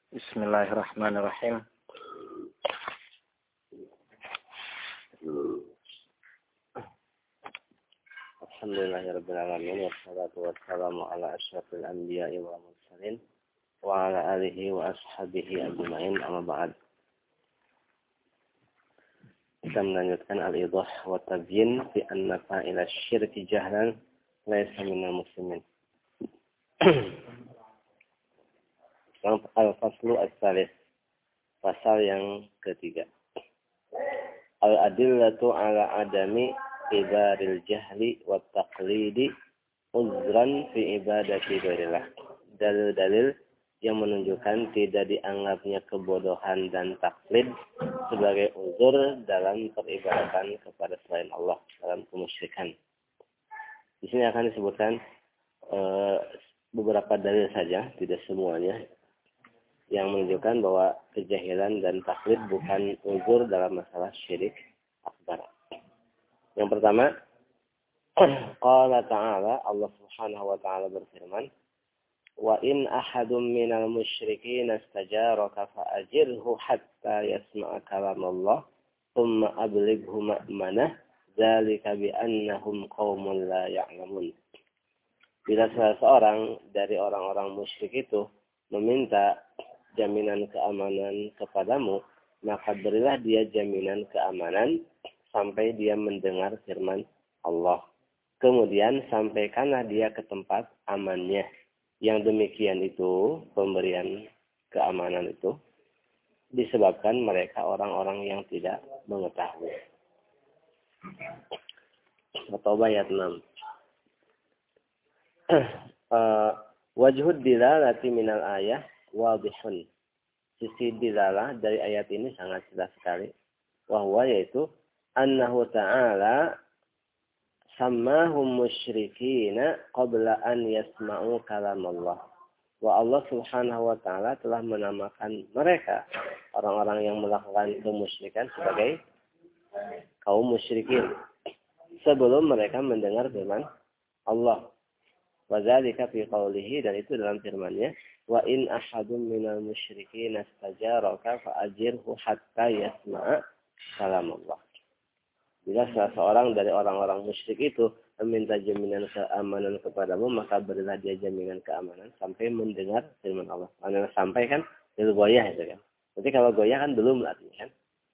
Bismillahirrahmanirrahim. Alhamdulillahirabbil alamin wassalatu wassalamu ala asyrafil anbiya'i wal mursalin wa ala alihi wa ashabihi ajma'in, amma ba'd. Kita melanjutkan al-idah wa tabyin fi anna fa'ila syirki jahlan laysa minal muslimin. Al-faslu as-salis, pasal yang ketiga. Al-adillatu ala adami ibaril jahli wa taqlidi uzran fi ibadati ghairillah. Dalil-dalil yang menunjukkan tidak dianggapnya kebodohan dan taklid sebagai uzur dalam peribadatan kepada selain Allah, dalam kemusyrikan. Di sini akan disebutkan beberapa dalil saja, tidak semuanya, yang menunjukkan bahwa kejahilan dan taklid bukan uzur dalam masalah syirik akbar. Yang pertama, qala ta'ala, Allah Subhanahu wa ta'ala berfirman, wa in ahadum minal musyrikin istajaraka fa'ajirhu hatta yasma'a kalamullah thumma ablighu ma'manah dzalika bi annahum qaumun la ya'lamun. Bila salah seorang dari orang-orang musyrik itu meminta jaminan keamanan kepadamu, maka berilah dia jaminan keamanan sampai dia mendengar firman Allah. Kemudian sampaikanlah dia ke tempat amannya. Yang demikian itu, pemberian keamanan itu, disebabkan mereka orang-orang yang tidak mengetahui. At-Taubah ayat 6. Wajhud dilalati minal ayah wadihun. Sisi dilalah dari ayat ini sangat jelas sekali. Wahwa yaitu annahu ta'ala sammahum musyrikina qabla an yasma'u kalam Allah. Wa Allah Subhanahu wa ta'ala telah menamakan mereka, orang-orang yang melakukan kemusyrikan, sebagai kaum musyrikin sebelum mereka mendengar firman Allah. Wa dzalika fi qawlihi, dan itu dalam firman-Nya, wa in ahadum minal musyrikin istajaraka fa'ajirhu hatta yasma'a kalam Allah. Bila salah seorang dari orang-orang musyrik itu meminta jaminan keamanan kepadamu, maka berilah dia jaminan keamanan sampai mendengar firman Allah. Karena sampai kan itu goyah itu kan. Jadi kalau goyah kan belum artinya kan.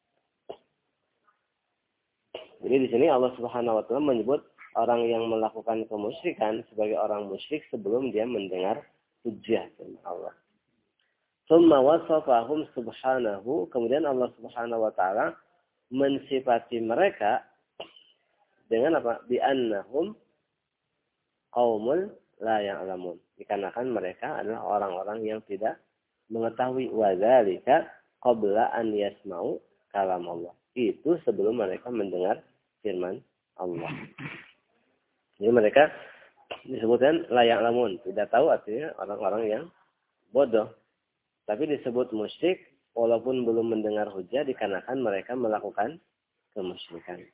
Jadi di sini Allah Subhanahu wa taala menyebut orang yang melakukan kemusyrikan sebagai orang musyrik sebelum dia mendengar hujjah dari Allah. Tsumma wasafahum subhanahu, kemudian Allah Subhanahu wa taala mensifati mereka dengan apa? Bi annahum qaumul la ya'lamun. Dikarenakan mereka adalah orang-orang yang tidak mengetahui. Wa dzalika qabla an yasma'u kalam Allah. Itu sebelum mereka mendengar firman Allah. Jadi mereka disebutkan layak lamun, tidak tahu, artinya orang-orang yang bodoh. Tapi disebut musyrik walaupun belum mendengar hujah, dikarenakan mereka melakukan kemusyrikan.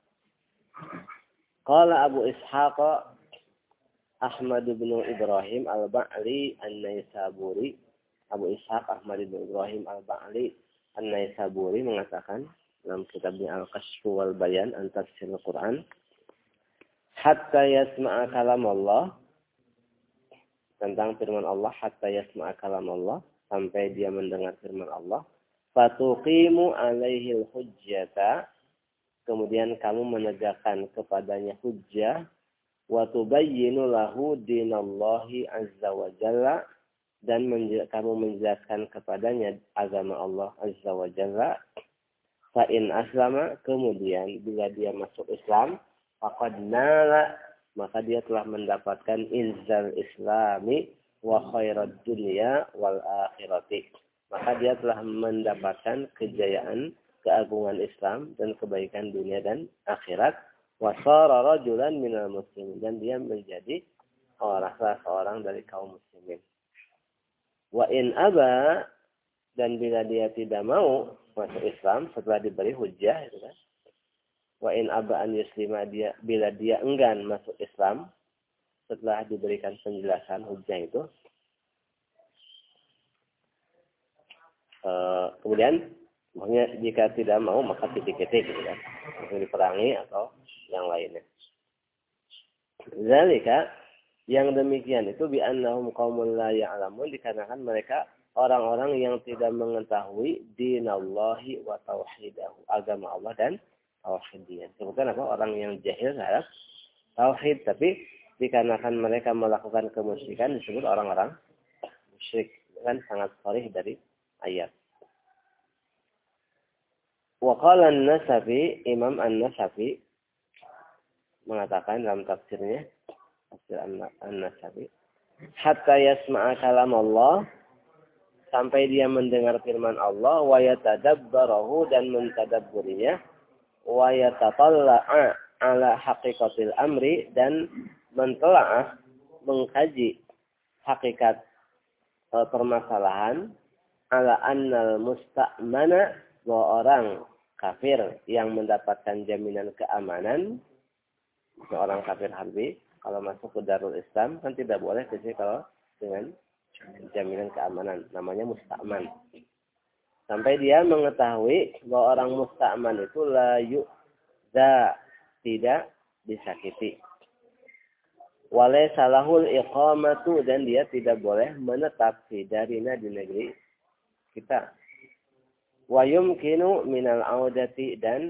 Qala Abu Ishaq Ahmad bin Ibrahim al-Ba'li an-Naisaburi. Abu Ishaq Ahmad bin Ibrahim al-Ba'li an-Naisaburi mengatakan dalam kitabnya Al-Kashf wal Bayan an Tafsir Al-Quran, hatta yasma'a kalam Allah, tentang firman Allah, hatta yasma'a kalam Allah, sampai dia mendengar firman Allah. Fatuqimu alaihil hujjata, kemudian kamu menegakkan kepadanya hujjah. Wa tubayyinu lahu dinallahi azza wa jalla, dan kamu menjelaskan kepadanya agama Allah azza wa jalla. Fa in aslama, kemudian bila dia masuk Islam, faqad nala, maka dia telah mendapatkan izzal islami wa khairad dunya wal akhirati. Maka dia telah mendapatkan kejayaan, keagungan Islam dan kebaikan dunia dan akhirat. Wa sara rajulan minal muslimin, dan dia menjadi seorang dari kaum muslimin. Wa in aba, dan bila dia tidak mau masuk Islam setelah diberi hujjah, itu kan. Wa in aba an yuslima, bila dia enggan masuk Islam setelah diberikan penjelasan hujjah itu, Kemudian maksudnya jika tidak mau maka titik-titik gitu kan. Mungkin diperangi atau yang lainnya. Zalika yang demikian itu bi annahum qaumun la ya'lamun dikarenakan mereka orang-orang yang tidak mengetahui dinallahi wa tauhidahu, agama Allah dan tauhidnya. Sebutkan apa? Orang yang jahil terhadap tauhid, tapi dikarenakan mereka melakukan kemusyrikan disebut orang-orang musyrik. Kan sangat sharih dari ayat. Wa qala an-Nasafi, Imam An-Nasafi mengatakan dalam tafsirnya, tafsir An-Nasafi, hatta yasma'a kalam Allah, sampai dia mendengar firman Allah, wa yatadabbarahu, dan mentadabburinya, wa yatatalla'a ala haqiqatil amri, dan mentelaah, mengkaji hakikat permasalahan, ala annal musta'mana, bahwa orang kafir yang mendapatkan jaminan keamanan, seorang kafir harbi, kalau masuk ke Darul Islam kan tidak boleh kecuali kalau dengan jaminan keamanan, namanya musta'man. Sampai dia mengetahui bahwa orang musta'man itu la yu'za, tidak disakiti. Walaysa lahul iqamatu, dan dia tidak boleh menetap di darina, di negeri kita. Wa yumkinu minal audati, dan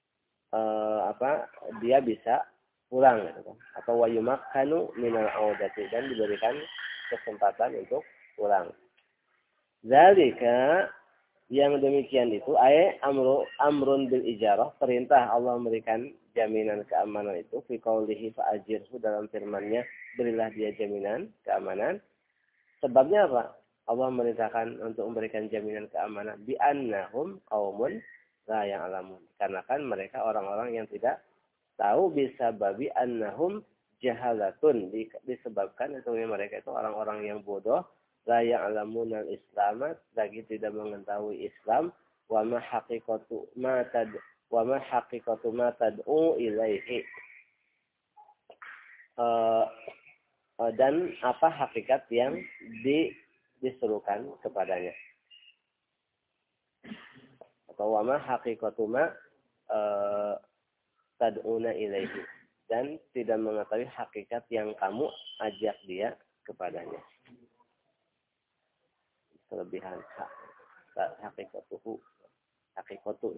dia bisa pulang gitu. Atau wa yumakkanu minal audati, dan diberikan kesempatan untuk pulang. Zalika yang demikian itu amrun bil ijarah, perintah Allah memberikan jaminan keamanan itu fi qaulihi fa'ajirhu, dalam firman-Nya berilah dia jaminan keamanan. Sebabnya apa? Allah merintahkan untuk memberikan jaminan keamanan bi annahum qaumun la ya'lamun, karena kan mereka orang-orang yang tidak tahu, bisa babi annahum jahalatun, disebabkan itu mereka itu orang-orang yang bodoh, la ya'lamun al-islam, lagi tidak mengetahui Islam, wa ma haqiqatu ma tad'u ilaihi, dan apa hakikat yang diserukan kepadanya, atau wama haqiqatuma tad'una ilaihi, dan tidak mengetahui hakikat yang kamu ajak dia kepadanya. Kelebihan hakikatuhu, hakikatu.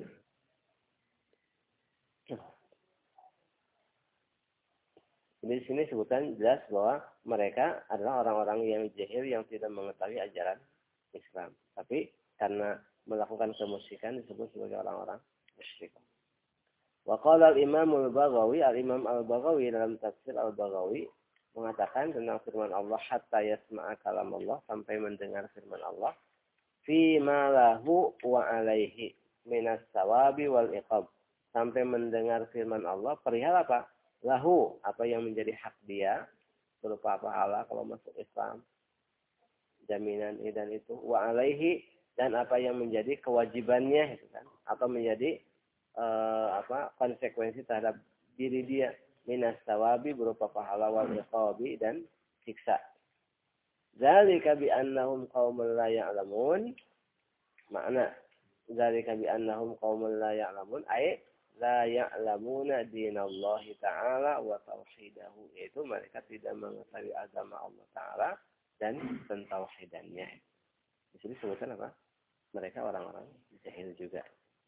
Di sini sebutan jelas bahwa mereka adalah orang-orang yang jahil yang tidak mengetahui ajaran Islam. Tapi karena melakukan kemusyrikan disebut sebagai orang-orang musyrik. Wa qala al-Imam al-Baghawi, al-Imam al-Baghawi dalam tafsir al-Baghawi mengatakan tentang firman Allah, hatta yasma'a kalam Allah, sampai mendengar firman Allah, fi ma lahu wa alaihi minas sawabi wal iqab, sampai mendengar firman Allah perihal apa? Lahu, apa yang menjadi hak dia berupa pahala kalau masuk Islam, jaminan ini dan itu, wa alaihi, dan apa yang menjadi kewajibannya itu kan, atau menjadi konsekuensi terhadap diri dia, minas sawabi berupa pahala, wal iqabi, dan siksa. Zalika bi annahum qaumun la ya'lamun, makna zalika bi annahum qaumun la ya'lamun ay la ya'lamuna dinallahi ta'ala wa tauhidahu, yaitu mereka tidak mengetahui agama Allah Ta'ala dan pentauhidannya. Di sini sebutkan apa? Mereka orang-orang jahil juga.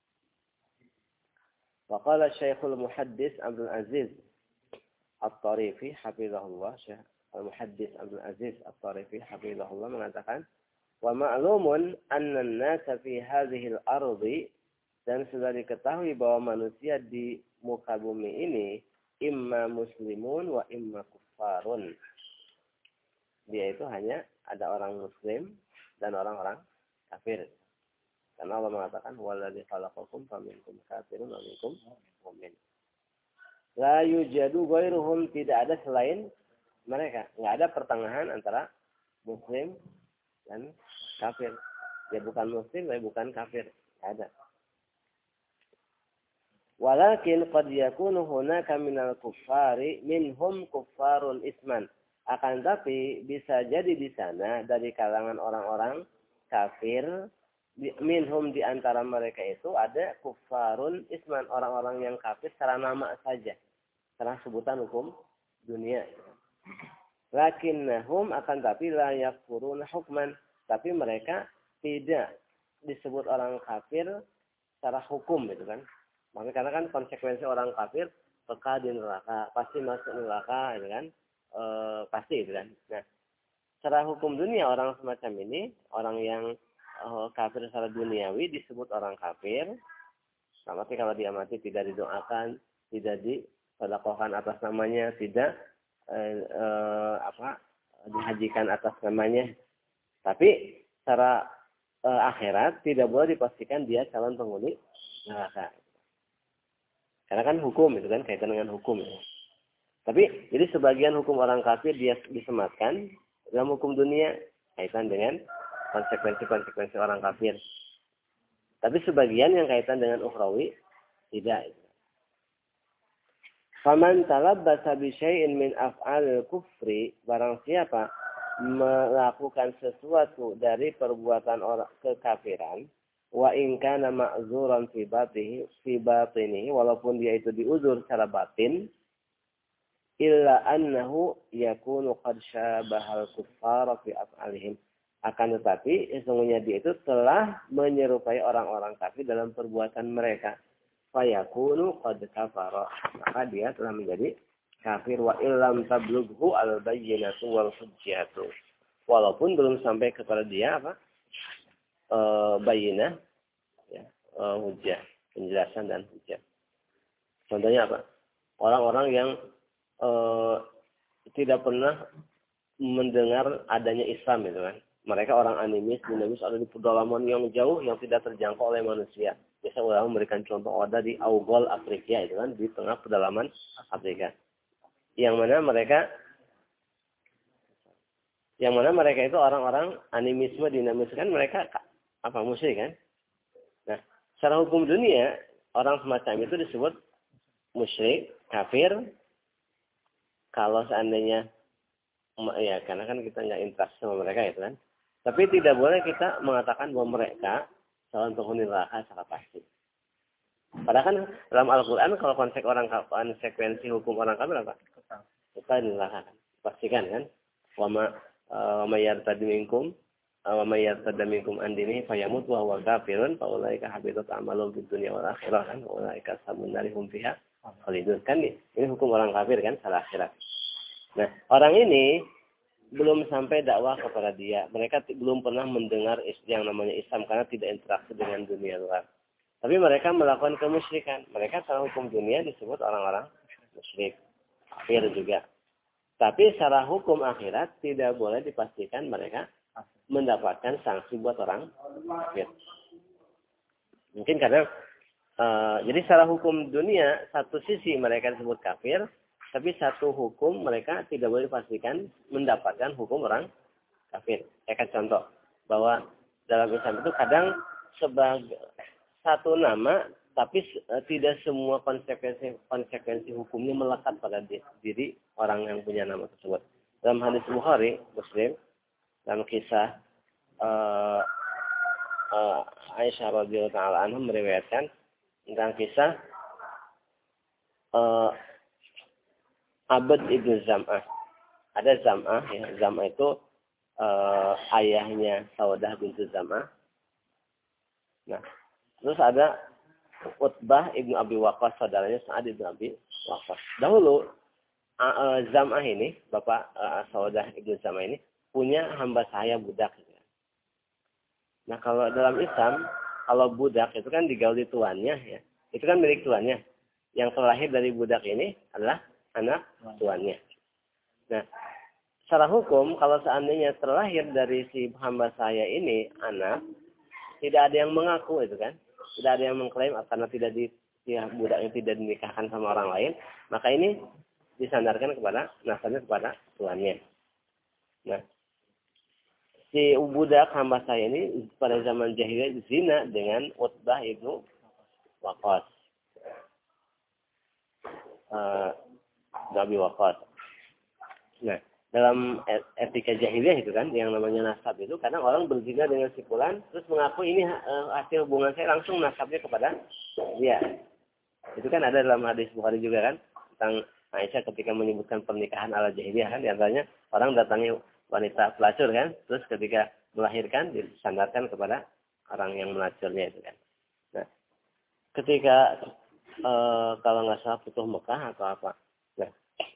Wa qala Syekhul Muhaddis Abdul Aziz At-Tarifi hafizahullah, Syekh Al-Muhaddis Abdul Aziz At-Tarifi hafizahullah mengatakan, wa ma'lumun anna an-nasa fi hadhihi al-ardi, dan sudah diketahui bahwa manusia di muka bumi ini imma muslimun wa imma kuffarun. Dia itu hanya ada orang muslim dan orang-orang kafir. Karena Allah mengatakan waladzi khalaqakum faminkum kafirun wa minkum mu'min. La yujadu ghairuhum, tidak ada selain mereka. Enggak ada pertengahan antara muslim dan kafir. Dia bukan muslim, dia bukan kafir. Enggak ada. Walakin qad yakunu hunaka minal kuffari minhum kuffarun isman. Akan tapi bisa jadi di sana dari kalangan orang-orang kafir minhum di antara mereka itu ada kufarun isman, orang-orang yang kafir secara nama saja, karena sebutan hukum dunia. Lakinnahum akan tapi la yakfuruna hukman, tapi mereka tidak disebut orang kafir secara hukum gitu kan. Makanya karena kan konsekuensi orang kafir kekal di neraka, pasti masuk neraka gitu kan. Pasti gitu kan. Nah, secara hukum dunia orang semacam ini, orang yang kafir secara duniawi disebut orang kafir. Tapi kalau dia mati tidak didoakan, tidak disedekahkan atas namanya, tidak dihajikan atas namanya. Tapi secara akhirat tidak boleh dipastikan dia calon penghuni neraka. Karena kan hukum itu kan kaitan dengan hukum. Ya. Tapi jadi sebagian hukum orang kafir dia disematkan dalam hukum dunia kaitan dengan konsekuensi-konsekuensi orang kafir. Tapi sebagian yang kaitan dengan ukhrawi tidak. Faman talabbasa bi syai'in min af'alil kufri, barang siapa melakukan sesuatu dari perbuatan orang kekafiran, wa in kana ma'zuran fi batinihi, walaupun dia itu diuzur secara batin, illa annahu yakunu qad syabahal kuffara fi af'alihim, akan tetapi sesungguhnya dia itu telah menyerupai orang-orang kafir dalam perbuatan mereka. Fayakunu qad kafara, maka dia telah menjadi kafir wa illam tablughu al-bayyinatu wal hujjatu, walaupun belum sampai kepada dia bayyinah ya, hujjah, penjelasan dan hujjah. Contohnya apa? Orang-orang yang tidak pernah mendengar adanya Islam itu kan. Mereka orang animis, dinamis, ada di pedalaman yang jauh yang tidak terjangkau oleh manusia. Biasa ulama memberikan contoh ada di Augol Afrika itu kan, di tengah pedalaman Afrika. Yang mana mereka itu orang-orang animisme, dinamis kan, mereka musyrik kan. Nah, secara hukum dunia orang semacam itu disebut musyrik, kafir. Kalau seandainya ya karena kan kita nggak interaksi sama mereka itu kan. Tapi tidak boleh kita mengatakan bahwa mereka calon penghuni neraka secara pasti. Padahal kan dalam Al-Quran kalau konsekuensi hukum orang kafir apa? Kita di neraka kan. Pastikan kan. Wa ma yartad minkum an dinihi fayamut wa huwa kafirun fa ulaika habitat a'maluhum fid dunya wal akhirah kan. Wa ulaika ashabun nar hum fiha khalidun kan. Ini hukum orang kafir kan secara akhirat. Nah, orang ini belum sampai dakwah kepada dia. Mereka belum pernah mendengar yang namanya Islam karena tidak interaksi dengan dunia luar. Tapi mereka melakukan kemusyrikan. Mereka secara hukum dunia disebut orang-orang musyrik. Kafir juga. Tapi secara hukum akhirat tidak boleh dipastikan mereka mendapatkan sanksi buat orang kafir. Mungkin karena jadi secara hukum dunia satu sisi mereka disebut kafir, tapi satu hukum mereka tidak boleh dipastikan mendapatkan hukum orang kafir. Saya akan contoh bahwa dalam Islam itu kadang sebagai satu nama, tapi tidak semua konsekuensi hukumnya melekat pada diri orang yang punya nama tersebut. Dalam hadis Bukhari, Muslim, dalam kisah Aisyah radhiyallahu taala anha meriwayatkan tentang kisah Abd ibn Zam'ah. Ada Zam'ah, ya. Zam'ah itu ayahnya Saudah bintu Zam'ah. Nah, terus ada Utbah ibn Abi Waqqas, saudaranya Sa'ad ibn Abi Waqqas. Dahulu Zam'ah ini, bapak Saudah ibn Zam'ah ini punya hamba sahaya budak. Nah, kalau dalam Islam, kalau budak itu kan digauli tuannya, ya. Itu kan milik tuannya. Yang terlahir dari budak ini adalah anak tuannya. Nah, secara hukum kalau seandainya terlahir dari si hamba saya ini anak, tidak ada yang mengaku itu kan, tidak ada yang mengklaim karena budaknya tidak dinikahkan sama orang lain, maka ini disandarkan kepada nasabnya kepada tuannya. Nah, si budak hamba saya ini pada zaman jahiliyah zina dengan Utbah ibnu Waqqas. Nabi Waqqas. Nah, dalam etika jahiliyah itu kan, yang namanya nasab itu, kadang orang berzina dengan si fulan, terus mengaku ini hasil hubungan saya, langsung nasabnya kepada dia. Itu kan ada dalam hadis Bukhari juga kan, tentang Aisyah ketika menyebutkan pernikahan ala jahiliyah kan, diantaranya orang datangi wanita pelacur kan, terus ketika melahirkan disandarkan kepada orang yang melacurnya itu kan. Nah, ketika kalau nggak salah Futuh Mekah atau apa, nah,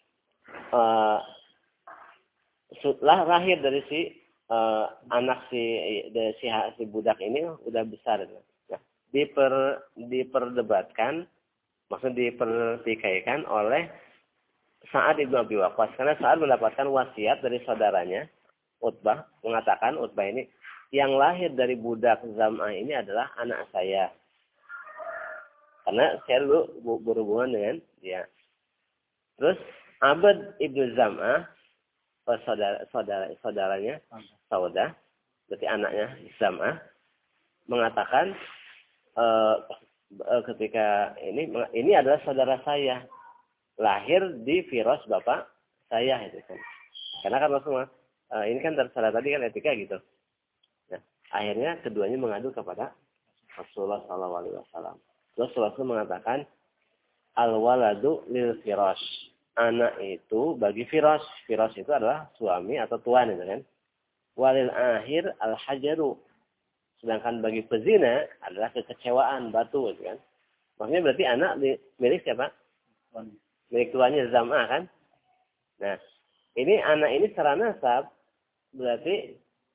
setelah lahir dari si anak si budak ini udah besar. Nah, diperdebatkan, maksudnya dipertikaikan oleh Sa'ad ibn Abi Waqqas, karena Sa'ad mendapatkan wasiat dari saudaranya Utbah, mengatakan Utbah ini yang lahir dari budak Zam'ah ini adalah anak saya, karena saya dulu berhubungan dengan dia. Terus Abad ibnu Zam'ah, saudaranya Saudah, berarti anaknya Zam'ah, mengatakan ketika ini adalah saudara saya, lahir di Firas bapak saya itu kan. Karena kan Rasulullah ini kan terserah tadi kan etika gitu. Nah, akhirnya keduanya mengadu kepada Rasulullah SAW. Terus Rasul mengatakan al-waladu lil firas. Anak itu bagi firas. Firas itu adalah suami atau tuan itu kan. Walil akhir al-hajaru. Sedangkan bagi pezina adalah kekecewaan, batu itu kan. Maksudnya berarti anak milik siapa? Milik tuannya Zam'ah kan. Nah, ini anak ini secara nasab berarti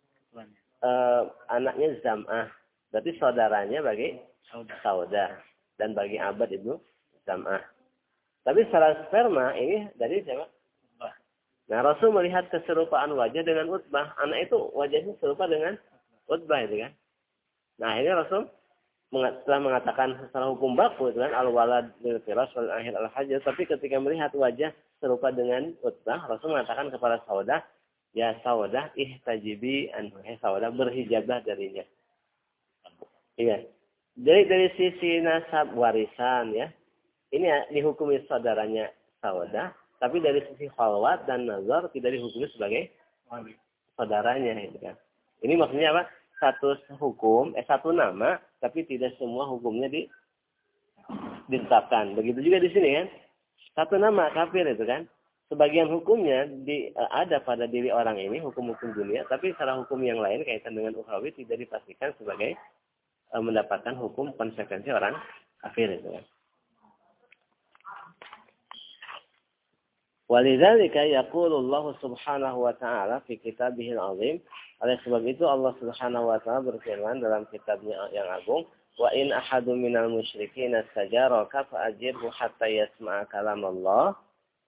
anaknya Zam'ah. Berarti saudaranya bagi Saudah. Dan bagi Abad itu Zam'ah. Tapi secara sperma ini dari siapa? Nah, Rasul melihat keserupaan wajah dengan Utbah. Anak itu wajahnya serupa dengan Utbah itu kan. Nah, akhirnya Rasul setelah mengatakan secara hukum baku itu kan al-walad bil firas wal akhir al-hajar, tapi ketika melihat wajah serupa dengan Utbah, Rasul mengatakan kepada Saudah, ya Saudah ihtajibi anhu, Saudah berhijablah darinya. Iya. Dari sisi nasab warisan ya, ini dihukumi saudaranya Saudah, tapi dari sisi khalwat dan nazar tidak dihukumi sebagai saudaranya gitu kan. Ini maksudnya apa? Satu hukum, satu nama, tapi tidak semua hukumnya ditetapkan. Begitu juga di sini kan. Satu nama kafir itu kan. Sebagian hukumnya ada pada diri orang ini, hukum-hukum dunia, tapi secara hukum yang lain kaitan dengan ukhrawi tidak dipastikan sebagai mendapatkan hukum konsekuensi orang kafir itu kan. Walidzalika yaqulu Allah Subhanahu wa ta'ala fi kitabihil azim. Oleh sebab itu Allah Subhanahu wa ta'ala berfirman dalam kitabnya yang agung, wa in ahadun minal musyrikin istajaraka fa'ajirhu hatta yasma'a kalam Allah.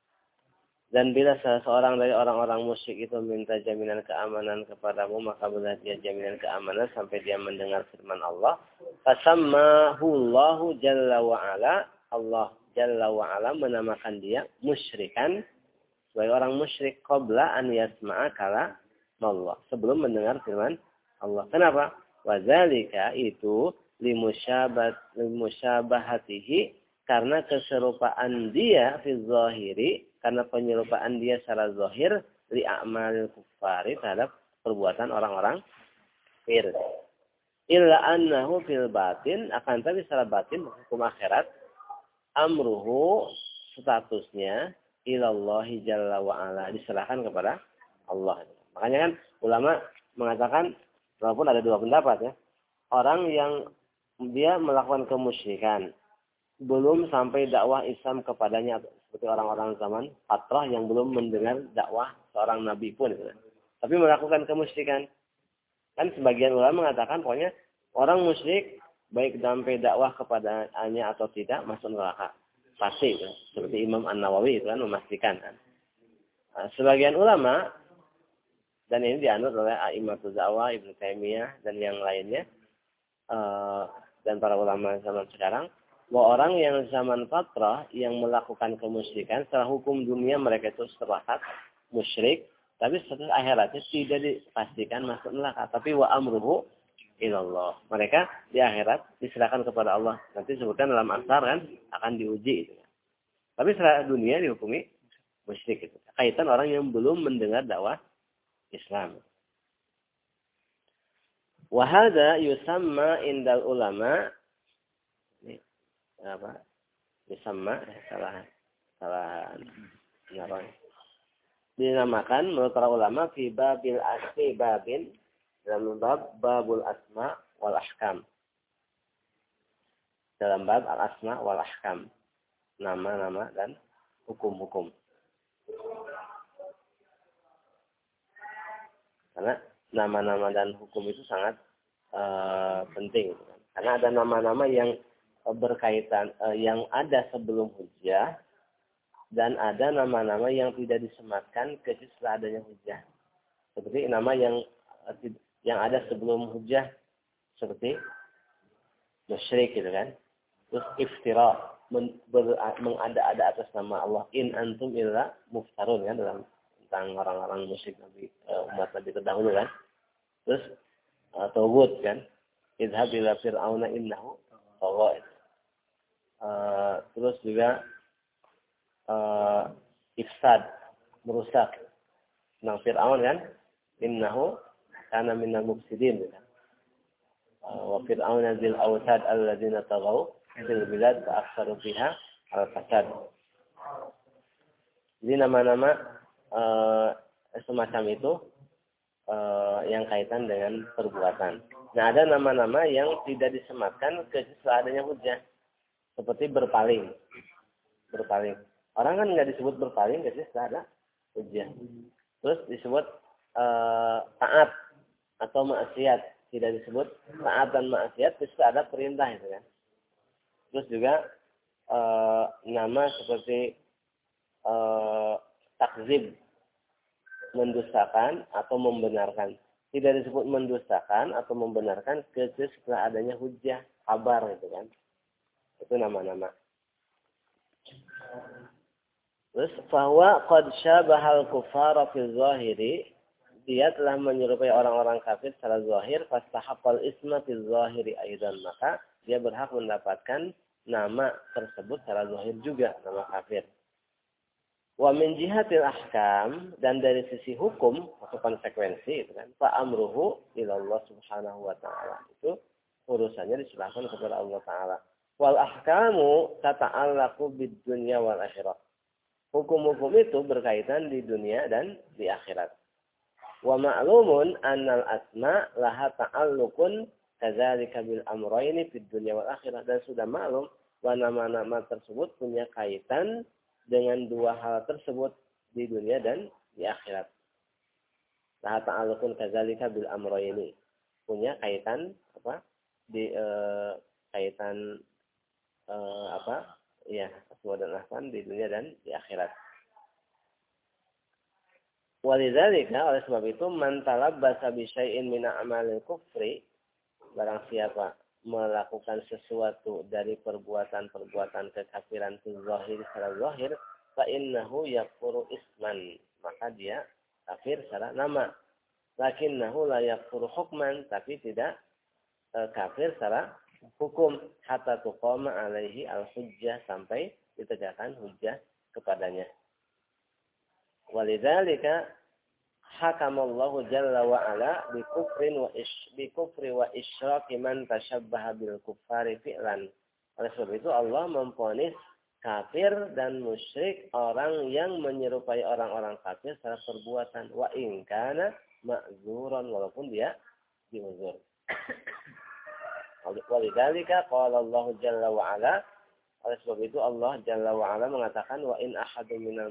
Dan bila salah seorang dari orang-orang musyrik itu minta jaminan keamanan kepadamu, maka berilah dia jaminan keamanan sampai dia mendengar firman Allah. Fasammahu Allahu jalla wa ala. Allah Jalla wa'ala menamakan dia musyrikan sebagai orang musyrik qabla an yasma'a kalam Allah, sebelum mendengar firman Allah. Kenapa? Wadzalika itu limusyabahatihi, karena keserupaan dia fi zahiri, karena penyerupaan dia secara zahir li a'malil kuffari, terhadap perbuatan orang-orang kafir. Illa annahu fil batin, akan tapi secara batin hukum akhirat amruhu, statusnya ilallahi jalla wa'ala, diserahkan kepada Allah. Makanya kan ulama mengatakan, walaupun ada dua pendapat ya, orang yang dia melakukan kemusyrikan belum sampai dakwah Islam kepadanya, seperti orang-orang zaman fatrah yang belum mendengar dakwah seorang nabi pun gitu. Tapi melakukan kemusyrikan, kan sebagian ulama mengatakan pokoknya orang musyrik baik sampai dakwah kepadanya atau tidak masuk neraka pasti itu. Seperti Imam An-Nawawi itu kan memastikan kan. Nah, sebagian ulama, dan ini dianut oleh A'immatul Da'wah, Ibnu Taimiyah dan yang lainnya, dan para ulama zaman sekarang, bahwa orang yang zaman fatrah yang melakukan kemusyrikan secara hukum dunia mereka itu sepakat musyrik, tapi setelah akhiratnya tidak dipastikan masuk neraka, tapi wa amruhu ilallah. Mereka di akhirat diserahkan kepada Allah. Nanti sebutkan dalam Ansar kan akan diuji itu. Tapi secara dunia dihukumi musyrik itu. Kaitan orang yang belum mendengar dakwah Islam. Wa hadza yusamma indal ulama ini apa? Yusamma salah apa? Dinamakan menurut para ulama fi babil asmi babin dalam babul asma wal ahkam. Dalam bab al asma wal ahkam. Nama-nama dan hukum-hukum. Karena nama-nama dan hukum itu sangat penting. Karena ada nama-nama yang berkaitan, yang ada sebelum hujjah, dan ada nama-nama yang tidak disematkan kecuali setelah adanya hujjah. Seperti nama yang ada sebelum hujjah, seperti musyrik gitu kan. Terus iftira, mengada-ada atas nama Allah. In antum illa muftarun kan, dalam tentang orang-orang musyrik Nabi, umat Nabi terdahulu kan. Terus tauhid kan, idhab ila fir'auna innahu tagha. Terus juga ifsad, merusak tentang Fir'aun kan, innahu kana minal mufsidin kan. Wa fir'auna dzil awtad alladzina taghaw fil bilad fa aktsaru fiha al-fasad. Jadi nama-nama semacam itu yang kaitan dengan perbuatan. Nah, ada nama-nama yang tidak disematkan setelah adanya hujjah. Seperti berpaling. Orang kan nggak disebut berpaling setelah ada hujjah. Terus disebut taat atau maksiat. Tidak disebut taat dan maksiat setelah ada perintah itu kan. Terus juga nama seperti takzib, mendustakan atau membenarkan. Tidak disebut mendustakan atau membenarkan kecuali setelah adanya hujjah, kabar gitu kan. Itu nama-nama. Terus bahwa qad syabahal kufara fil zahiri, dia telah menyerupai orang-orang kafir secara zahir, fastahaqqal isma fil zahiri aidan, maka dia berhak mendapatkan nama tersebut secara zahir juga, nama kafir. Wa min jihatil ahkam, dan dari sisi hukum atau konsekuensi itu kan, fa amruhu ila Allah Subhanahu wa taala. Itu urusannya diserahkan kepada Allah taala. Wal ahkamu tata'allaqu bid dunya wal akhirah. Hukum-hukum itu berkaitan di dunia dan di akhirat. Wa ma'lumun annal asma laha ta'alluqun kadzalika bil amrayni fid dunya wal akhirah. Dan sudah maklum bahwa nama-nama tersebut punya kaitan dengan dua hal tersebut di dunia dan di akhirat. Laha ta'alluqun kadzalika bil amrayni. Punya kaitan apa? Di kaitan ya, asma dan ahkam di dunia dan di akhirat. Walidzalika, oleh sebab itu, man talabbasa bi syai'in min a'malil kufri, barang siapa melakukan sesuatu dari perbuatan-perbuatan kekafiran zahir secara zahir, fa innahu yakfuru isman, maka dia kafir secara nama. Lakinnahu la yakfuru hukman, tapi tidak kafir secara hukum, hatta tuqama alaihi al-hujjah, sampai ditegakkan hujjah kepadanya. Walidzalika hakamallahu jalla wa ala bi kufri wa isyraki man tashabbaha bil kuffari fi'lan. Oleh sebab itu Allah memvonis kafir dan musyrik orang yang menyerupai orang-orang kafir secara perbuatan, wa in kana ma'zuran, walaupun dia diuzur. Walidzalika qala Allah jalla wa ala, oleh sebab itu Allah jalla wa ala mengatakan, wa in ahadun minal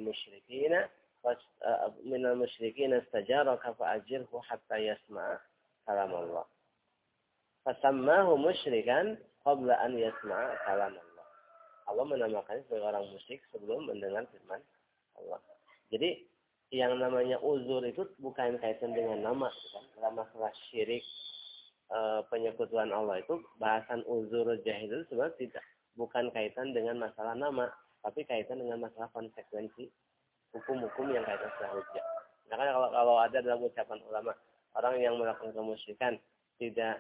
musyrikin istajaraka fa'ajirhu hatta yasma'a kalam Allah. Fasammahu musyrikan qabla an yasma'a kalam Allah. Allah menamakannya sebagai orang musyrik sebelum mendengar firman Allah. Jadi yang namanya uzur itu bukan kaitan dengan nama, kan? Dalam masalah syirik, penyekutuan Allah itu, bahasan uzur jahil sebenarnya bukan kaitan dengan masalah nama, tapi kaitan dengan masalah konsekuensi hukum-hukum yang kaitan setelah hujjah. Nah, kan kalau ada dalam ucapan ulama, orang yang melakukan kemusyrikan tidak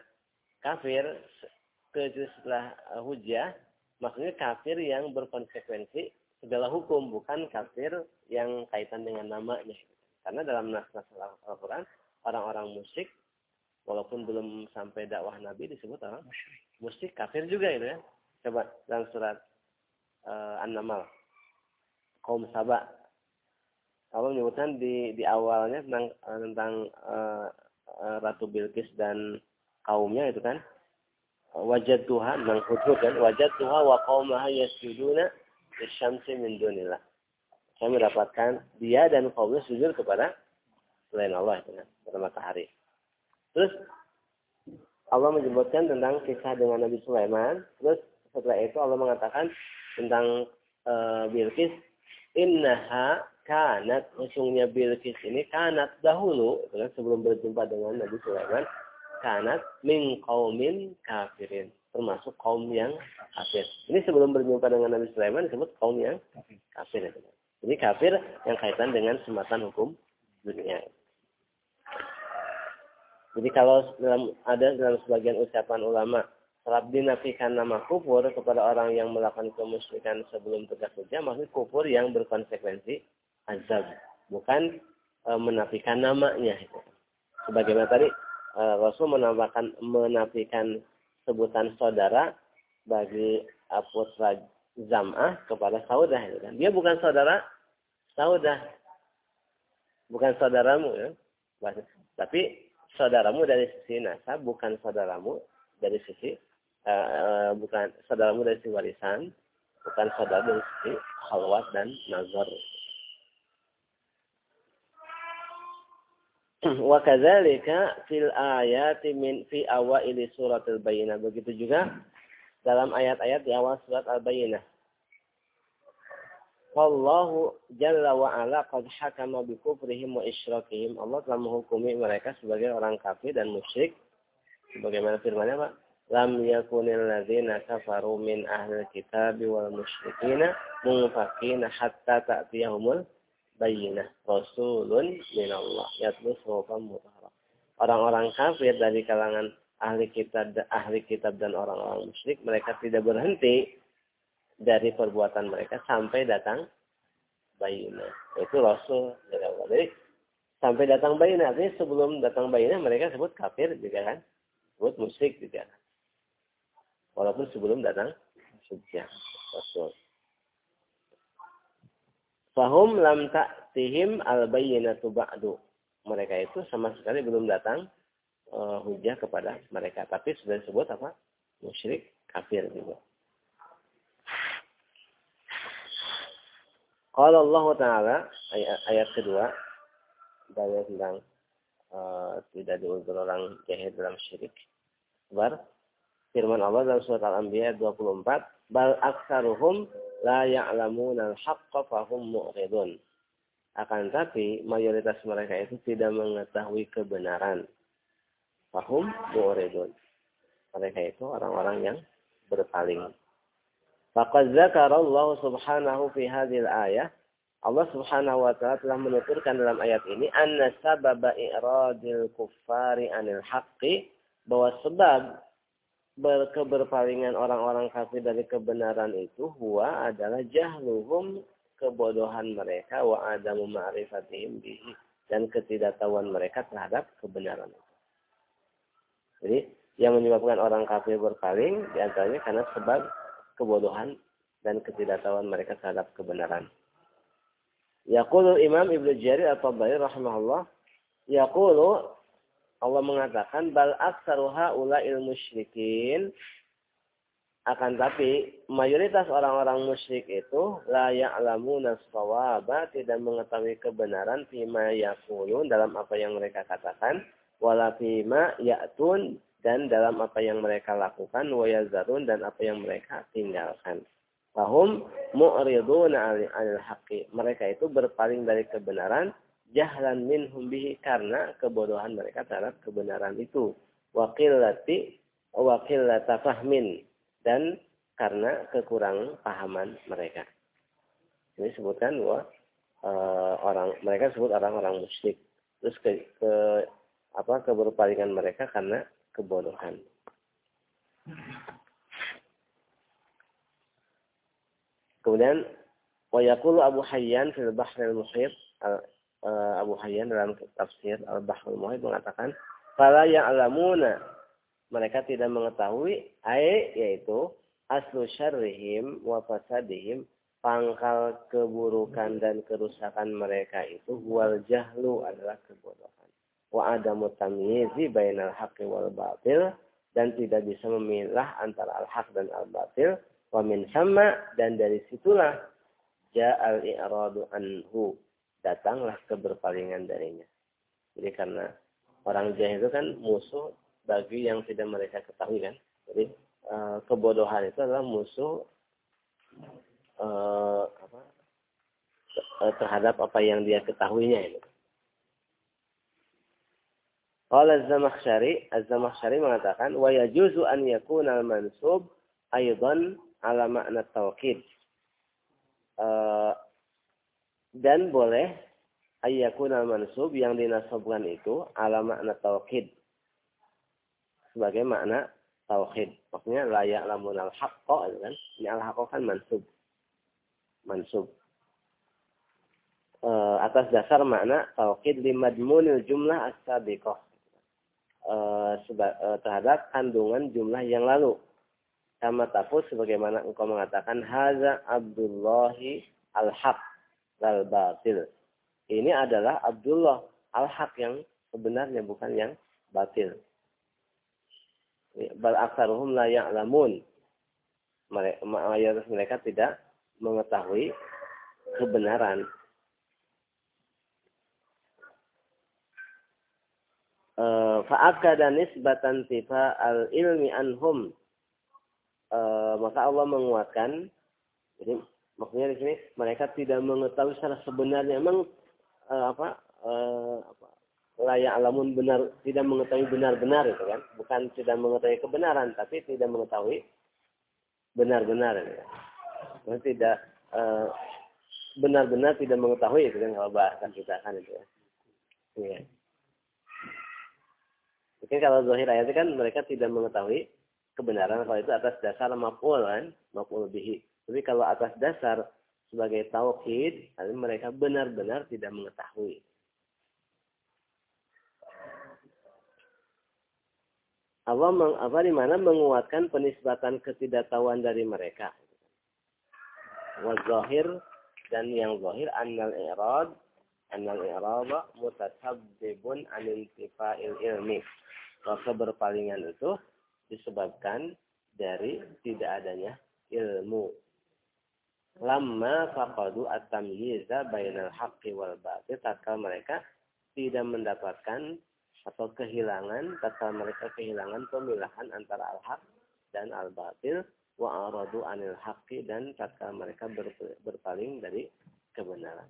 kafir kecuali setelah hujjah, maksudnya kafir yang berkonsekuensi segala hukum, bukan kafir yang kaitan dengan namanya. Karena dalam nas-nas Al-Quran, orang-orang musyrik, walaupun belum sampai dakwah Nabi, disebut orang musyrik, kafir juga itu ya. Coba dalam surat An-Naml, kaum Saba. Allah menyebutkan di awalnya tentang Ratu Bilqis dan kaumnya itu kan. Wajadtuha tentang Hudhud kan. Wajadtuha wa qaumaha yasjuduna lisyamsi min dunillah. Saya mendapatkan dia dan kaumnya sujud kepada selain Allah itu kan, kepada matahari. Terus Allah menyebutkan tentang kisah dengan Nabi Sulaiman. Terus setelah itu Allah mengatakan tentang Bilqis, innaha kanat, sesungguhnya Bilqis ini kanat dahulu, itu kan, sebelum berjumpa dengan Nabi Sulaiman, kanat min qaumin kafirin, termasuk kaum yang kafir. Ini sebelum berjumpa dengan Nabi Sulaiman disebut kaum yang kafir itu. Ini kafir yang kaitan dengan sematan hukum dunia. Jadi kalau dalam sebagian ucapan ulama, serap dinafikan nama kufur kepada orang yang melakukan kemusyrikan sebelum tegak hujah, maksudnya kufur yang berkonsekuensi azab, bukan menafikan namanya. Sebagaimana tadi Rasul menafikan sebutan saudara bagi putra Zam'ah kepada Saudah. Dia bukan saudara Saudah, bukan saudaramu, ya. Tapi saudaramu dari sisi nasab, bukan saudaramu dari sisi bukan saudaramu dari sisi warisan, bukan saudara dari sisi khalwat dan nazar. Wa kadzalika fil ayati min fi awaili suratil Bayyinah. Begitu juga dalam ayat-ayat di awal surat Al-Bayyinah. Wallahu jalla wa ala qad hakama bi kufrihim wa isyrakihim. Allah telah menghukumi mereka sebagai orang kafir dan musyrik. Sebagaimana firman-Nya, Pak, lam yakunil ladzina kafaru min ahlil kitabi wal musyrikina munfaqina hatta ta'tiyahumul bayyinah rasulun minallah yatlu suhufan mutahharah. Orang-orang kafir dari kalangan ahli kitab dan orang-orang musyrik, mereka tidak berhenti dari perbuatan mereka sampai datang bayyinah. Itu rasul dari Allah. Jadi sampai datang bayyinah, artinya sebelum datang bayyinah mereka sebut kafir juga kan, sebut musyrik juga kan. Walaupun sebelum datang hujjah rasul. Fahum lam ta'tihim al-bayyinatu ba'du. Mereka itu sama sekali belum datang hujjah kepada mereka. Tapi sudah disebut apa? Musyrik, kafir juga. Qala Allah Ta'ala, ayat kedua, dari tentang tidak diukur orang jahil dalam syirik. Firman Allah dalam surat Al-Anbiya 24, bal aksaruhum la ya'lamuna al-haqqa fahum mu'ridun. Akan tapi mayoritas mereka itu tidak mengetahui kebenaran. Fahum mu'ridun. Mereka itu orang-orang yang berpaling. Faqad dzakara Allah Subhanahu fi hadhil ayah. Allah Subhanahu wa taala telah menuturkan dalam ayat ini anna sababa i'radil kuffari 'anil haqqi, bahwa sebab keberpalingan orang-orang kafir dari kebenaran itu huwa adalah jahluhum, kebodohan mereka, wa adamu ma'rifatihim bihi, dan ketidaktahuan mereka terhadap kebenaran itu. Jadi yang menyebabkan orang kafir berpaling diantaranya karena sebab kebodohan dan ketidaktahuan mereka terhadap kebenaran. Yaqulu Imam Ibnu Jarir At-Tabari rahimahullah, yaqulu, Allah mengatakan bal aktsaru haula'il musyrikin, akan tapi mayoritas orang-orang musyrik itu la ya'lamuna shawaba, tidak mengetahui kebenaran fima yaqulun, dalam apa yang mereka katakan, wala fima ya'tun, dan dalam apa yang mereka lakukan, wa yazarun, dan apa yang mereka tinggalkan. Fahum mu'riduna 'anil haqqi, mereka itu berpaling dari kebenaran, jahlan minhum bihi, karena kebodohan mereka terhadap kebenaran itu, wa qillata fahmin, dan karena kekurangan pahaman mereka. Ini sebutkan bahwa mereka disebut orang-orang musyrik. Terus keberpalingan mereka karena kebodohan. Kemudian Wa yaqulu Abu Hayyan fil Bahril Muhit, Abu Hayyan dalam tafsir Al-Bahrul Muhit mengatakan, fala ya'lamuna, mereka tidak mengetahui, yaitu aslu syarrihim wa fasadihim, pangkal keburukan dan kerusakan mereka itu wal jahlu adalah kebodohan. Wa adamu tamyizi bainal haqqi wal batil, dan tidak bisa memilah antara al-haq dan al-batil. Wa min sama, dan dari situlah ja'al i'radu anhu, datanglah keberpalingan darinya. Jadi karena orang jahil itu kan musuh bagi yang tidak mereka ketahui kan. Jadi kebodohan itu adalah musuh terhadap apa yang dia ketahuinya itu. Qala Az-Zamakhsyari mengatakan wa yajuzu an yakuna al-mansub aidan ala makna taukid. Dan boleh ayyakun al-mansub yang dinasabkan itu ala makna taukid, sebagai makna tauhid. Maksudnya la ya'lamun al-haqqa kan. Ini al-haqqa kan mansub. Atas dasar makna tauhid limadmunil jumlah as-sabiqah. Terhadap kandungan jumlah yang lalu. Kama tafus, sebagaimana engkau mengatakan haza Abdullahi al-haq lal batil. Ini adalah Abdullah al-haq yang sebenarnya, bukan yang batil. Bal aktsaruhum la ya'lamun. Mayoritas mereka tidak mengetahui kebenaran. Fa'akada nisbatan tifa al-ilmi anhum. Maka Allah menguatkan, jadi maksudnya di sini mereka tidak mengetahui secara sebenarnya, memang layak alamun benar, tidak mengetahui benar-benar itu kan, bukan tidak mengetahui kebenaran, tapi tidak mengetahui benar-benar itu kan. Tidak benar-benar tidak mengetahui itu kan, kalau bahasa kita kan itu ya. Iya. Mungkin kalau zahir ayat kan mereka tidak mengetahui kebenaran, kalau itu atas dasar maf'ul kan, maf'ul bihi. Tapi kalau atas dasar sebagai tauhid, mereka benar-benar tidak mengetahui. Allah di mana menguatkan penisbatan ketidaktahuan dari mereka. Wa zahir, dan yang zahir annal i'rad mutasabbibun an intifa'il ilmi. Maka berpalingan itu disebabkan dari tidak adanya ilmu. Lamma faqadu at-tamyiza bainal haqqi wal batil, tatkala mereka tidak mendapatkan atau kehilangan, tatkala mereka kehilangan pemilahan antara al-haq dan al-batil, wa aradu anil haqqi, dan tatkala mereka berpaling dari kebenaran.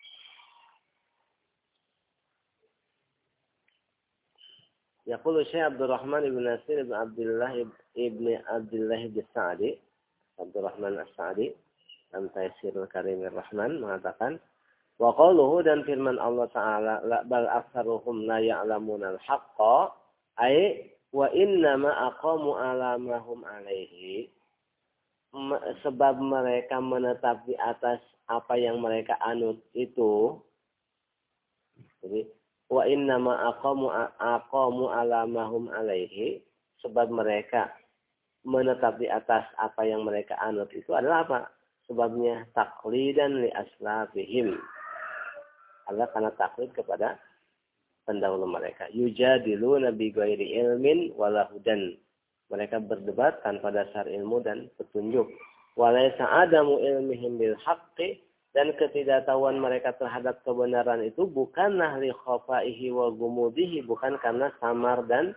Yaqulu Syekh Abdurrahman ibn Nasir ibn Abdullah ibn Sa'di, Abdurrahman As-Sa'di dalam Taisirul Karimir Rahman mengatakan, wa qauluhu, dan firman Allah Ta'ala, bal aktsaruhum la ya'lamuna al-haqqa, ay wa inna ma aqamu ala ma hum alaihi, sebab mereka menetap di atas apa yang mereka anut itu. Jadi wa inna ma aqamu ala ma hum alaihi, sebab mereka menetap di atas apa yang mereka anut itu adalah apa? Sebabnya taqlidan li aslafihim, adalah karena taklid kepada pendahulu mereka. Yujadiluna bi ghairi ilmin wala hudan, mereka berdebat tanpa dasar ilmu dan petunjuk. Walaysa adamu ilmihim bil haqqi, dan ketidaktahuan mereka terhadap kebenaran itu bukanlah li khafaihi wa gumudihi, bukan karena samar dan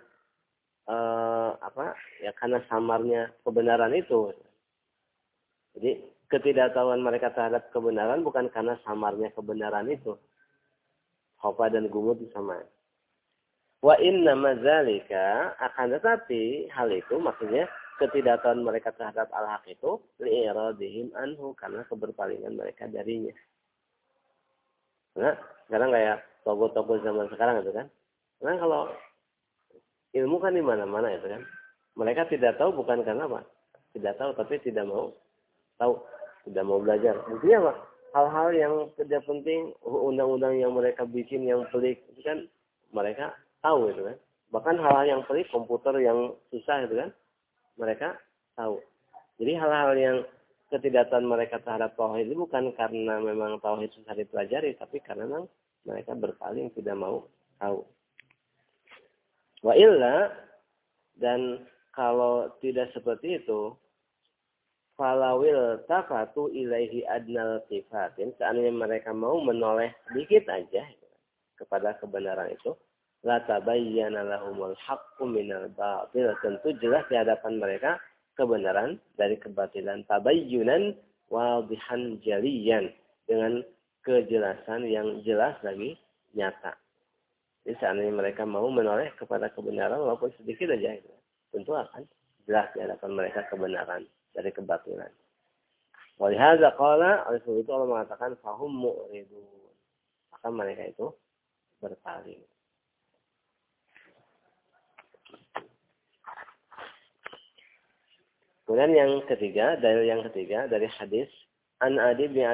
karena samarnya kebenaran itu. Jadi ketidaktahuan mereka terhadap kebenaran bukan karena samarnya kebenaran itu. Khafa dan gumud sama. Wa inna madzalika, akan tetapi hal itu maksudnya ketidaktahuan mereka terhadap al-haq itu li'iradihim anhu, karena keberpalingan mereka darinya. Nah, sekarang kayak tokoh-tokoh zaman sekarang itu kan. Nah, kalau ilmu kan di mana-mana itu kan. Mereka tidak tahu bukan karena apa? Tidak tahu, tapi tidak mau tahu. tidak mau belajar. Buktinya apa? Hal-hal yang tidak penting, undang-undang yang mereka bikin yang pelik, itu kan mereka tahu itu kan. Bahkan hal-hal yang pelik, komputer yang susah itu kan, mereka tahu. Jadi hal-hal yang ketidaktahuan mereka terhadap tauhid itu bukan karena memang tauhid susah dipelajari, tapi karena memang mereka berpaling tidak mau tahu. Wa illa, dan kalau tidak seperti itu, falawil tafatu ilaihi adnal sifatin, seandainya mereka mau menoleh sedikit aja kepada kebenaran itu, la tabayyana lahumul haqqu minal batil, tentu jelas di hadapan mereka kebenaran dari kebatilan, tabayyunan wadihan jaliyan, dengan kejelasan yang jelas lagi nyata. Jadi seandainya mereka mau menoleh kepada kebenaran walaupun sedikit aja, tentu akan jelas di hadapan mereka kebenaran dari kebatilan. Walihada qala, oleh sebab itu Allah mengatakan fahum mu'ridun, maka mereka itu berpaling. Kemudian yang ketiga, dalil yang ketiga dari hadis An Adi bin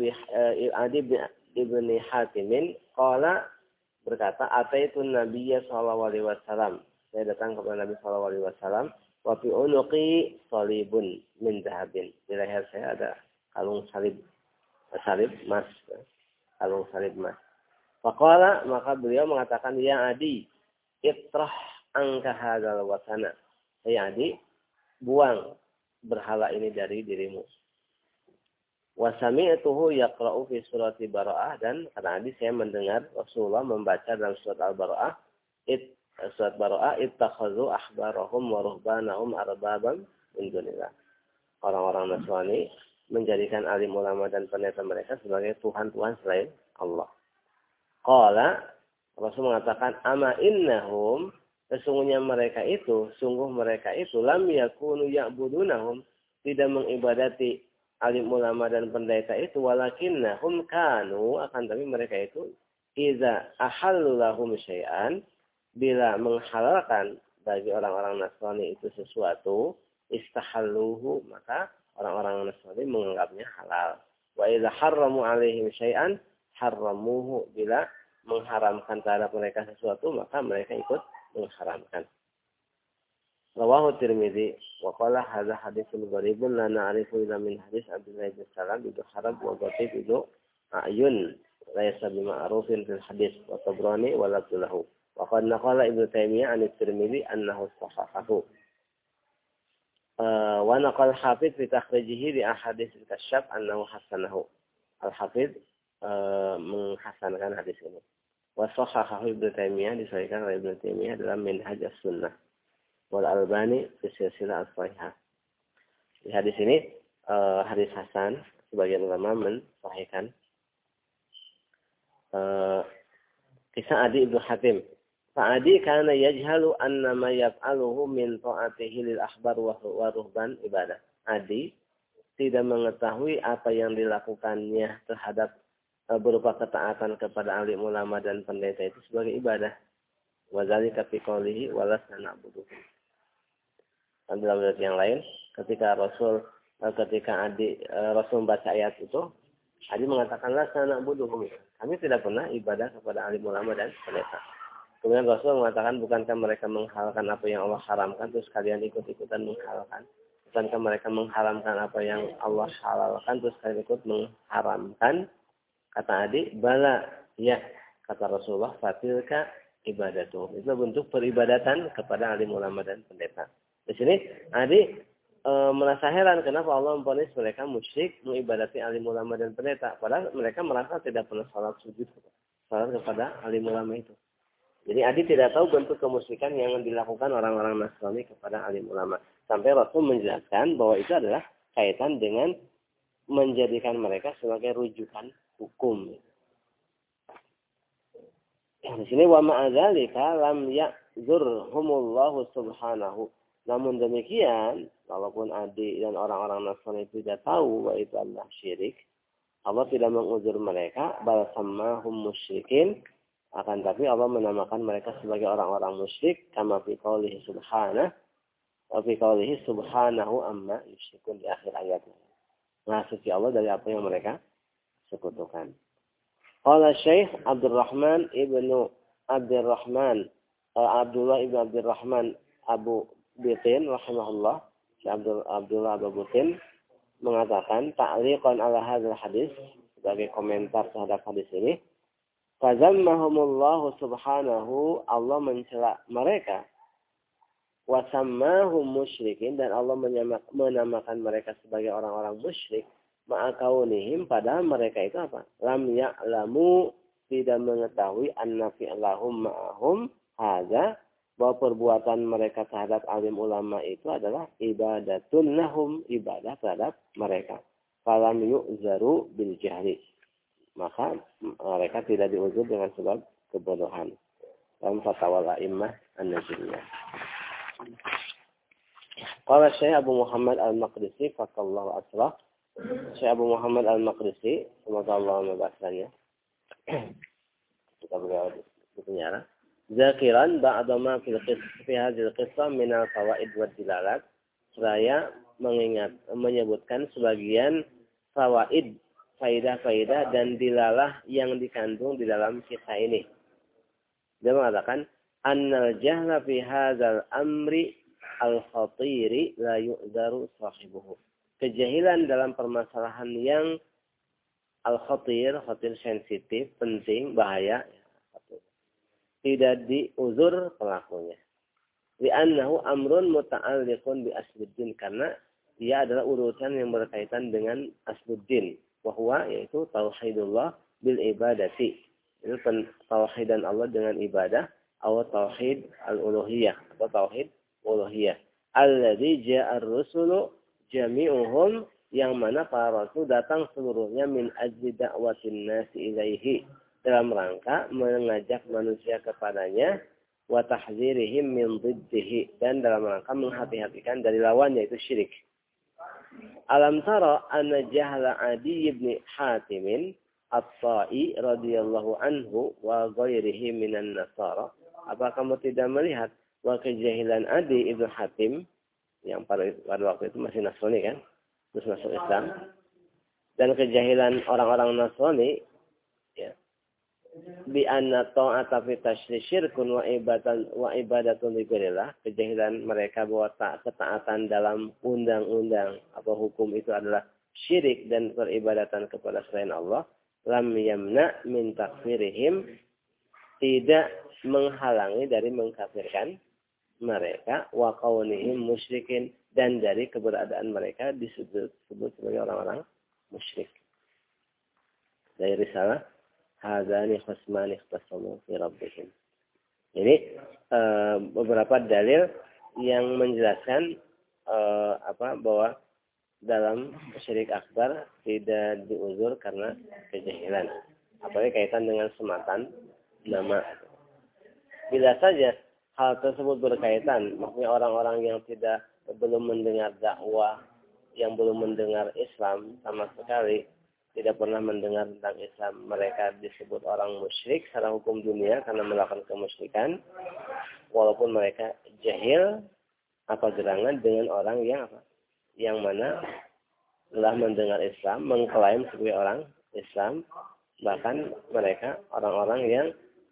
Ibn Hatimin qala, berkata, ataitun Nabiyya sallallahu alaihi wasallam, saya datang kepada Nabi sallallahu alaihi wasallam, wa fi unuqi salibun min dhahabin, di leher saya ada kalung salib emas, kalung salib emas. Faqala, maka beliau mengatakan, ya Adi, itrah angka hadzal wasana, ya Adi, buang berhala ini dari dirimu. Wa sami'tuhu yaqra'u fi surati Bara'ah, dan karena tadi saya mendengar Rasulullah membaca dalam surat Al-Bara'ah, surat Bara'ah, ittakhadhu ahbarahum wa ruhbanahum arbaban min dunillah. Orang-orang Nasrani menjadikan alim ulama dan pendeta mereka sebagai tuhan-tuhan selain Allah. Qala, Rasul mengatakan, ama innahum, sesungguhnya mereka itu, lam yakunu ya'budunahum, tidak mengibadati alim ulama dan pendeta itu, walakinnahum kanu, akan tapi mereka itu, iza ahallu lahum syai'an, bila menghalalkan bagi orang-orang Nasrani itu sesuatu, istahalluhu, maka orang-orang Nasrani menganggapnya halal. Wa iza harramu alaihim syai'an, harramuhu, bila mengharamkan terhadap mereka sesuatu, maka mereka ikut mengharamkan. Rawahu Tirmidzi wa qala hadza haditsun gharibun la na'rifu illa min hadis Abdullah bin Salam bin Harab wa Ghatib bin Ayun laysa bima'rufin fil hadis wa Tabrani wa labdulahu wa qad naqala Ibnu Taimiyah an Tirmidzi annahu sahahahu wa naqal Hafidz fi takhrijihi li ahadits al-Kasyaf annahu hasanahu. Al-Hafidz menghasankan hadis ini. Wa sahahahu Ibnu Taimiyah, disahihkan oleh Ibnu Taimiyah dalam Minhaj as-Sunnah. Wal Albani fi silsilah as-sahihah. Di hadis ini hadis hasan, sebagian ulama mensahihkan kisah Adi ibn Hatim. Fa'adi kana yajhalu anna ma yaf'aluhu min ta'atihi lil ahbar wa ruhban ibadah. Adi tidak mengetahui apa yang dilakukannya terhadap berupa ketaatan kepada alim ulama dan pendeta itu sebagai ibadah. Wa dzalika fi qoulihi wa lasna na'budu. Dan dalam ayat yang lain, ketika Rasul membaca ayat itu, Adi mengatakan, lasna na'buduhum, kami tidak pernah ibadah kepada alim ulama dan pendeta. Kemudian Rasul mengatakan, bukankah mereka menghalalkan apa yang Allah haramkan, terus kalian ikut-ikutan menghalalkan? Bukankah mereka mengharamkan apa yang Allah halalkan, terus kalian ikut mengharamkan? Kata Adi, bala, ya, kata Rasulullah, fatilka ibadatuhum. Itu bentuk peribadatan kepada alim ulama dan pendeta. Di sini Adi merasa heran kenapa Allah memvonis mereka musyrik mengibadati alim ulama dan pendeta. Padahal mereka merasa tidak pernah salat sujud kepada alim ulama itu. Jadi Adi tidak tahu bentuk kemusyrikan yang dilakukan orang-orang Nasrani kepada alim ulama. Sampai Rasul menjelaskan bahwa itu adalah kaitan dengan menjadikan mereka sebagai rujukan hukum. Di sini wa ma'adzalika lam ya'zurhumullahu subhanahu. Namun demikian, walaupun Adi dan orang-orang Nasrani tidak tahu bahwa itu adalah syirik, Allah tidak menguzur mereka, bal sammahum musyrikin, akan tapi Allah menamakan mereka sebagai orang-orang musyrik, kama fi qoulihi subhanahu wa fi qoulihi subhanahu amma yusyrikun, di akhir ayatnya. Maha suci Allah dari apa yang mereka sekutukan. Qala Syekh Abdullah ibnu Abdurrahman Abu Bitin rahimahullah, Syekh Abdullah Abu Bitin mengatakan ta'liqan ala hadzal hadis, sebagai komentar terhadap hadis ini, fazammahumullahu subhanahu, Allah mencela mereka, wasammahum musyrikin, dan Allah menamakan mereka sebagai orang-orang musyrik, ma'akaunihim, padahal mereka itu apa? Lam ya'lamu, tidak mengetahui, anna fi'lahum ma'ahum hadza, bahwa perbuatan mereka terhadap alim ulama itu adalah ibadatun lahum, ibadah terhadap mereka. Falam yu'zaru bil jahli, maka mereka tidak diuzur dengan sebab kebodohan. Dalam fatwa al-a'immah an-najriyah. Qala Syekh Abu Muhammad Al-Maqdisi fakallahu asrah, Syekh Abu Muhammad Al-Maqdisi, semoga Allah membahasanya. Kita beliau di penjara. Zakiran ba'dama fi hadhil qissah min al-fawaid wa dilalat. Saya menyebutkan sebagian fawaid, faidah-faidah dan dilalah yang dikandung di dalam kisah ini. Dia mengatakan, annal jahla fi hadzal amri al-khatiri la yu'dharu sahibuhu. Kejahilan dalam permasalahan yang al-khatir, khatir sensitif, penting, bahaya, tidak diuzur pelakunya. Li'annahu amrun muta'alliqun bi asluddin, karena ia adalah urusan yang berkaitan dengan asluddin, bahwa yaitu tauhidullah bil ibadati. Itu tauhidan Allah dengan ibadah, atau tauhid al-uluhiyah, atau tauhid uluhiyah. Alladzi ja'a ar-rusulu jami'uhum, yang mana para rasul datang seluruhnya min ajli da'watin nasi ilaihi, dalam rangka mengajak manusia kepadanya, wa tahdzirihim min dhiddihi, dan dalam rangka menghati-hatikan dari lawannya, yaitu syirik. Alam tara anna jahla Adi ibn Hatim At-Ta'i radhiyallahu anhu wa ghairihi minan nasara. Apa kamu tidak melihat bahwa kejahilan Adi ibn Hatim, yang pada waktu itu masih Nasrani kan, terus masuk Islam, dan kejahilan orang-orang Nasrani, ya, bi anna ta'ata fi tasyri' syirkun wa ibadatun li ghairillah, kejahilan mereka bahwa ketaatan dalam undang-undang atau hukum itu adalah syirik dan peribadatan kepada selain Allah. Lam yamna min takfirihim, tidak menghalangi dari mengkafirkan mereka, wa qaunihim musyrikin, dan dari keberadaan mereka disebut sebagai orang-orang musyrik. Dari risalah hadzani khasmani ikhtasamu fi rabbihim. Ini beberapa dalil yang menjelaskan bahwa dalam syirik akbar tidak diuzur karena kejahilan, apalagi kaitan dengan sematan nama. Bila saja hal tersebut berkaitan, maksudnya orang-orang yang belum mendengar dakwah, yang belum mendengar Islam sama sekali, tidak pernah mendengar tentang Islam, mereka disebut orang musyrik secara hukum dunia karena melakukan kemusyrikan, walaupun mereka jahil apa gerangan dengan orang yang mana telah mendengar Islam, mengklaim sebagai orang Islam, bahkan mereka orang-orang yang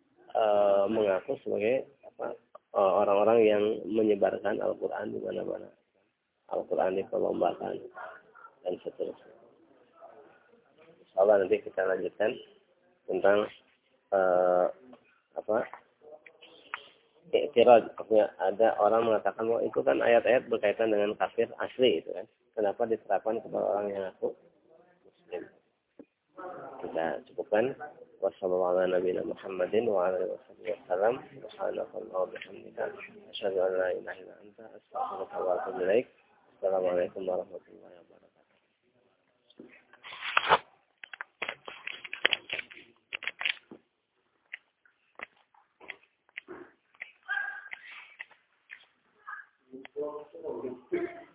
mengaku sebagai orang-orang yang menyebarkan Al-Quran di mana-mana, Al-Quran diperlombakan dan seterusnya. Insyaallah nanti kita lanjutkan tentang i'tirad. Ada orang mengatakan bahwa itu kan ayat-ayat berkaitan dengan kafir asli itu kan. Kenapa diterapkan kepada orang yang ngaku muslim? Kita cukupkan. Wassalamualaikum warahmatullahi wabarakatuh. Assalamualaikum warahmatullahi wabarakatuh.